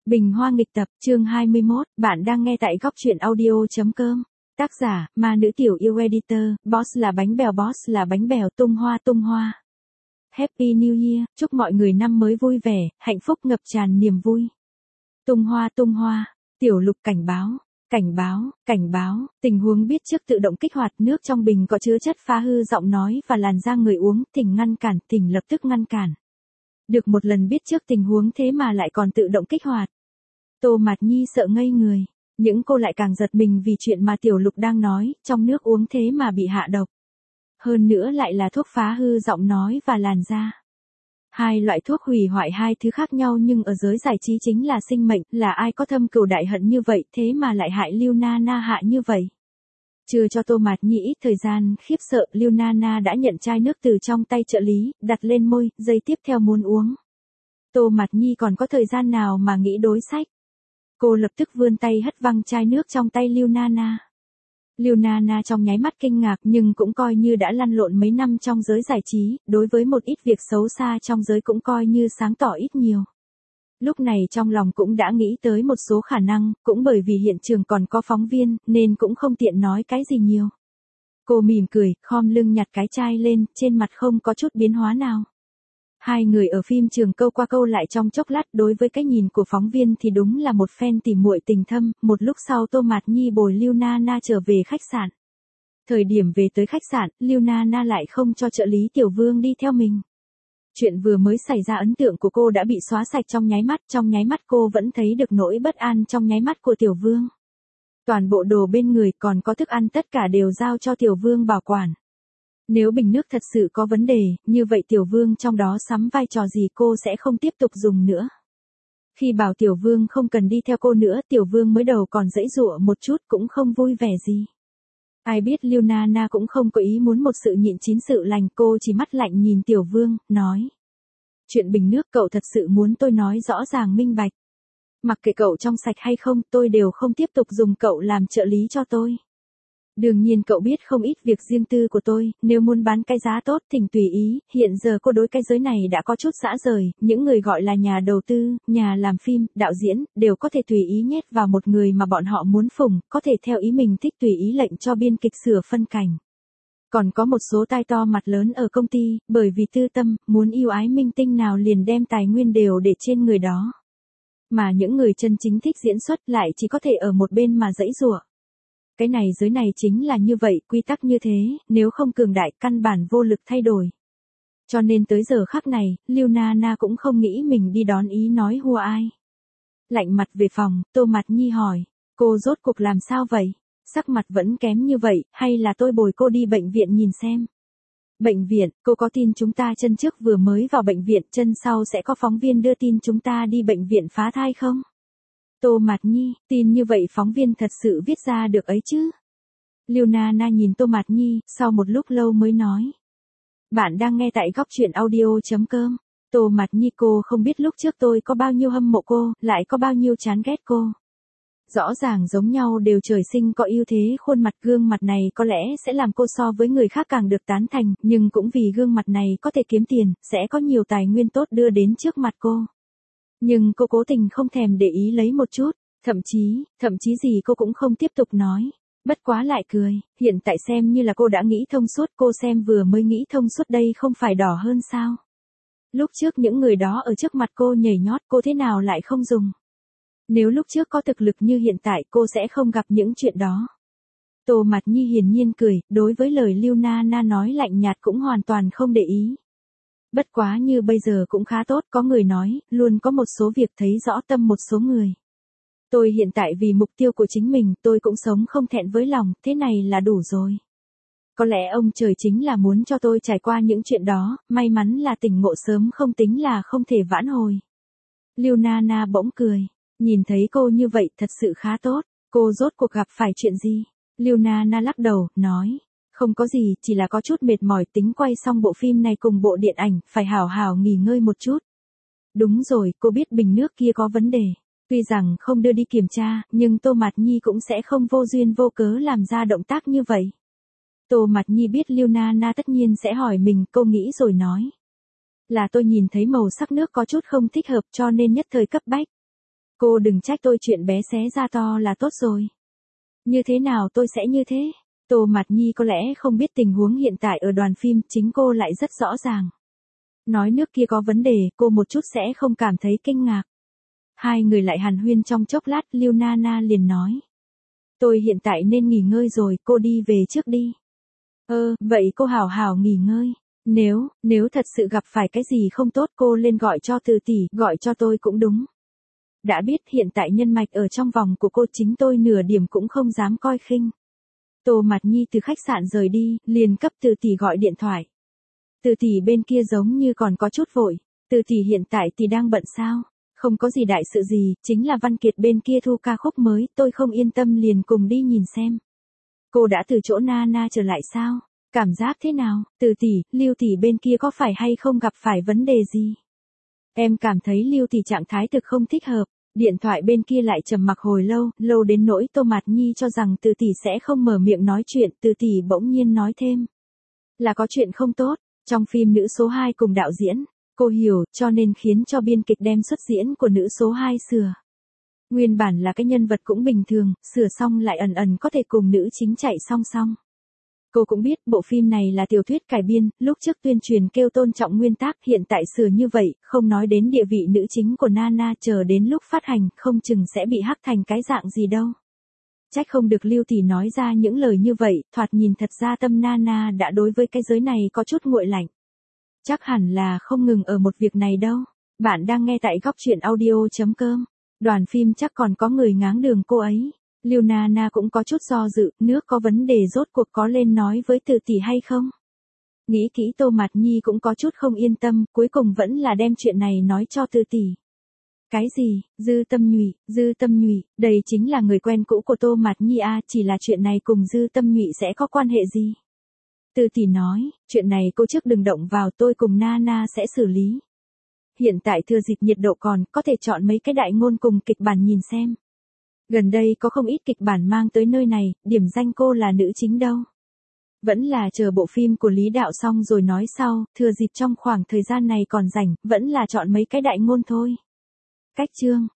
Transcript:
Bình Hoa nghịch tập, chương 21, bạn đang nghe tại góc truyện audio.com. Tác giả, ma nữ tiểu yêu editor, boss là bánh bèo, tung hoa. Happy New Year, chúc mọi người năm mới vui vẻ, hạnh phúc ngập tràn niềm vui. Tung hoa, Tiểu Lục cảnh báo, tình huống biết trước tự động kích hoạt, nước trong bình có chứa chất phá hư giọng nói và làn da người uống, thỉnh lập tức ngăn cản. Được một lần biết trước tình huống thế mà lại còn tự động kích hoạt. Tô Mạt Nhi sợ ngây người, những cô lại càng giật mình vì chuyện mà Tiểu Lục đang nói, trong nước uống thế mà bị hạ độc. Hơn nữa lại là thuốc phá hư giọng nói và làn da. Hai loại thuốc hủy hoại hai thứ khác nhau nhưng ở giới giải trí chính là sinh mệnh, là ai có thâm cừu đại hận như vậy thế mà lại hại Lưu Nana hạ như vậy. Chưa cho Tô Mạt Nhi ít thời gian khiếp sợ, Lưu Nana đã nhận chai nước từ trong tay trợ lý, đặt lên môi, giây tiếp theo muốn uống. Tô Mạt Nhi còn có thời gian nào mà nghĩ đối sách. Cô lập tức vươn tay hất văng chai nước trong tay Lưu Nana. Lưu Nana trong nháy mắt kinh ngạc nhưng cũng coi như đã lăn lộn mấy năm trong giới giải trí, đối với một ít việc xấu xa trong giới cũng coi như sáng tỏ ít nhiều. Lúc này trong lòng cũng đã nghĩ tới một số khả năng, cũng bởi vì hiện trường còn có phóng viên, nên cũng không tiện nói cái gì nhiều. Cô mỉm cười, khom lưng nhặt cái chai lên, trên mặt không có chút biến hóa nào. Hai người ở phim trường câu qua câu lại trong chốc lát, đối với cái nhìn của phóng viên thì đúng là một phen tỉ muội tình thâm. Một lúc sau Tô Mạt Nhi bồi Lưu Nana trở về khách sạn. Thời điểm về tới khách sạn, Lưu Nana lại không cho trợ lý Tiểu Vương đi theo mình. Chuyện vừa mới xảy ra, ấn tượng của cô đã bị xóa sạch trong nháy mắt cô vẫn thấy được nỗi bất an trong nháy mắt của Tiểu Vương. Toàn bộ đồ bên người còn có thức ăn tất cả đều giao cho Tiểu Vương bảo quản. Nếu bình nước thật sự có vấn đề, như vậy Tiểu Vương trong đó sắm vai trò gì cô sẽ không tiếp tục dùng nữa. Khi bảo Tiểu Vương không cần đi theo cô nữa, Tiểu Vương mới đầu còn giãy giụa một chút cũng không vui vẻ gì. Ai biết Lưu Nana cũng không có ý muốn một sự nhịn chín sự lành, cô chỉ mắt lạnh nhìn Tiểu Vương, nói. Chuyện bình nước cậu thật sự muốn tôi nói rõ ràng minh bạch. Mặc kệ cậu trong sạch hay không, tôi đều không tiếp tục dùng cậu làm trợ lý cho tôi. Đương nhiên cậu biết không ít việc riêng tư của tôi, nếu muốn bán cái giá tốt thỉnh tùy ý, hiện giờ cô đối cái giới này đã có chút dã rời, những người gọi là nhà đầu tư, nhà làm phim, đạo diễn, đều có thể tùy ý nhét vào một người mà bọn họ muốn phủng, có thể theo ý mình thích tùy ý lệnh cho biên kịch sửa phân cảnh. Còn có một số tai to mặt lớn ở công ty, bởi vì tư tâm, muốn yêu ái minh tinh nào liền đem tài nguyên đều để trên người đó. Mà những người chân chính thích diễn xuất lại chỉ có thể ở một bên mà giãy giụa. Cái này giới này chính là như vậy, quy tắc như thế, nếu không cường đại căn bản vô lực thay đổi. Cho nên tới giờ khắc này, Lưu Nana cũng không nghĩ mình đi đón ý nói hùa ai. Lạnh mặt về phòng, Tô Mạt Nhi hỏi, cô rốt cuộc làm sao vậy? Sắc mặt vẫn kém như vậy, hay là tôi bồi cô đi bệnh viện nhìn xem? Bệnh viện, cô có tin chúng ta chân trước vừa mới vào bệnh viện, chân sau sẽ có phóng viên đưa tin chúng ta đi bệnh viện phá thai không? Tô Mạt Nhi, tin như vậy phóng viên thật sự viết ra được ấy chứ? Lưu Nana nhìn Tô Mạt Nhi, sau một lúc lâu mới nói. Bạn đang nghe tại góc truyện audio.com. Tô Mạt Nhi, cô không biết lúc trước tôi có bao nhiêu hâm mộ cô, lại có bao nhiêu chán ghét cô. Rõ ràng giống nhau đều trời sinh có ưu thế, khuôn mặt gương mặt này có lẽ sẽ làm cô so với người khác càng được tán thành, nhưng cũng vì gương mặt này có thể kiếm tiền, sẽ có nhiều tài nguyên tốt đưa đến trước mặt cô. Nhưng cô cố tình không thèm để ý lấy một chút, thậm chí gì cô cũng không tiếp tục nói. Bất quá lại cười, hiện tại xem như là cô đã nghĩ thông suốt, cô xem vừa mới nghĩ thông suốt đây không phải đỏ hơn sao. Lúc trước những người đó ở trước mặt cô nhảy nhót, cô thế nào lại không dùng. Nếu lúc trước có thực lực như hiện tại cô sẽ không gặp những chuyện đó. Tô Mạt Nhi hiển nhiên cười, đối với lời Lưu Nana nói lạnh nhạt cũng hoàn toàn không để ý. Bất quá như bây giờ cũng khá tốt, có người nói, luôn có một số việc thấy rõ tâm một số người. Tôi hiện tại vì mục tiêu của chính mình, tôi cũng sống không thẹn với lòng, thế này là đủ rồi. Có lẽ ông trời chính là muốn cho tôi trải qua những chuyện đó, may mắn là tỉnh ngộ sớm không tính là không thể vãn hồi. Lưu Nana bỗng cười, nhìn thấy cô như vậy thật sự khá tốt, cô rốt cuộc gặp phải chuyện gì? Lưu Nana lắc đầu, nói. Không có gì, chỉ là có chút mệt mỏi, tính quay xong bộ phim này cùng bộ điện ảnh, phải hảo hảo nghỉ ngơi một chút. Đúng rồi, cô biết bình nước kia có vấn đề. Tuy rằng không đưa đi kiểm tra, nhưng Tô Mạt Nhi cũng sẽ không vô duyên vô cớ làm ra động tác như vậy. Tô Mạt Nhi biết Lưu Nana tất nhiên sẽ hỏi mình, cô nghĩ rồi nói. Là tôi nhìn thấy màu sắc nước có chút không thích hợp cho nên nhất thời cấp bách. Cô đừng trách tôi chuyện bé xé ra to là tốt rồi. Như thế nào tôi sẽ như thế? Tô Mạt Nhi có lẽ không biết tình huống hiện tại ở đoàn phim, chính cô lại rất rõ ràng. Nói nước kia có vấn đề, cô một chút sẽ không cảm thấy kinh ngạc. Hai người lại hàn huyên trong chốc lát, Lưu Nana liền nói. Tôi hiện tại nên nghỉ ngơi rồi, cô đi về trước đi. Vậy cô hảo hảo nghỉ ngơi. Nếu thật sự gặp phải cái gì không tốt cô lên gọi cho Từ tỷ, gọi cho tôi cũng đúng. Đã biết hiện tại nhân mạch ở trong vòng của cô, chính tôi nửa điểm cũng không dám coi khinh. Tô Mạt Nhi từ khách sạn rời đi, liền cấp Từ tỷ gọi điện thoại. Từ tỷ bên kia giống như còn có chút vội. Từ tỷ hiện tại thì đang bận sao? Không có gì đại sự gì, chính là Văn Kiệt bên kia thu ca khúc mới, tôi không yên tâm liền cùng đi nhìn xem. Cô đã từ chỗ Nana trở lại sao? Cảm giác thế nào? Từ tỷ, Lưu tỷ bên kia có phải hay không gặp phải vấn đề gì? Em cảm thấy Lưu tỷ trạng thái thực không thích hợp. Điện thoại bên kia lại trầm mặc hồi lâu đến nỗi Tô Mạt Nhi cho rằng Từ tỷ sẽ không mở miệng nói chuyện, Từ tỷ bỗng nhiên nói thêm. Là có chuyện không tốt, trong phim nữ số 2 cùng đạo diễn, cô hiểu, cho nên khiến cho biên kịch đem xuất diễn của nữ số 2 sửa. Nguyên bản là cái nhân vật cũng bình thường, sửa xong lại ẩn có thể cùng nữ chính chạy song song. Cô cũng biết bộ phim này là tiểu thuyết cải biên, lúc trước tuyên truyền kêu tôn trọng nguyên tác, hiện tại sửa như vậy, không nói đến địa vị nữ chính của Nana, chờ đến lúc phát hành, không chừng sẽ bị hắc thành cái dạng gì đâu. Trách không được Lưu tỷ nói ra những lời như vậy, thoạt nhìn thật ra tâm Nana đã đối với cái giới này có chút nguội lạnh. Chắc hẳn là không ngừng ở một việc này đâu. Bạn đang nghe tại góc truyện audio.com. Đoàn phim chắc còn có người ngáng đường cô ấy. Lưu Nana cũng có chút do dự, nước có vấn đề rốt cuộc có lên nói với Từ tỷ hay không? Nghĩ kỹ Tô Mạt Nhi cũng có chút không yên tâm, cuối cùng vẫn là đem chuyện này nói cho Từ tỷ. Cái gì? Dư Tâm Nhụy, đây chính là người quen cũ của Tô Mạt Nhi à, chỉ là chuyện này cùng Dư Tâm Nhụy sẽ có quan hệ gì? Từ tỷ nói, chuyện này cô trước đừng động vào, tôi cùng Nana sẽ xử lý. Hiện tại thừa dịp nhiệt độ còn, có thể chọn mấy cái đại ngôn cùng kịch bản nhìn xem. Gần đây có không ít kịch bản mang tới nơi này, điểm danh cô là nữ chính đâu. Vẫn là chờ bộ phim của Lý Đạo xong rồi nói sau, thừa dịp trong khoảng thời gian này còn rảnh, vẫn là chọn mấy cái đại ngôn thôi. Cách chương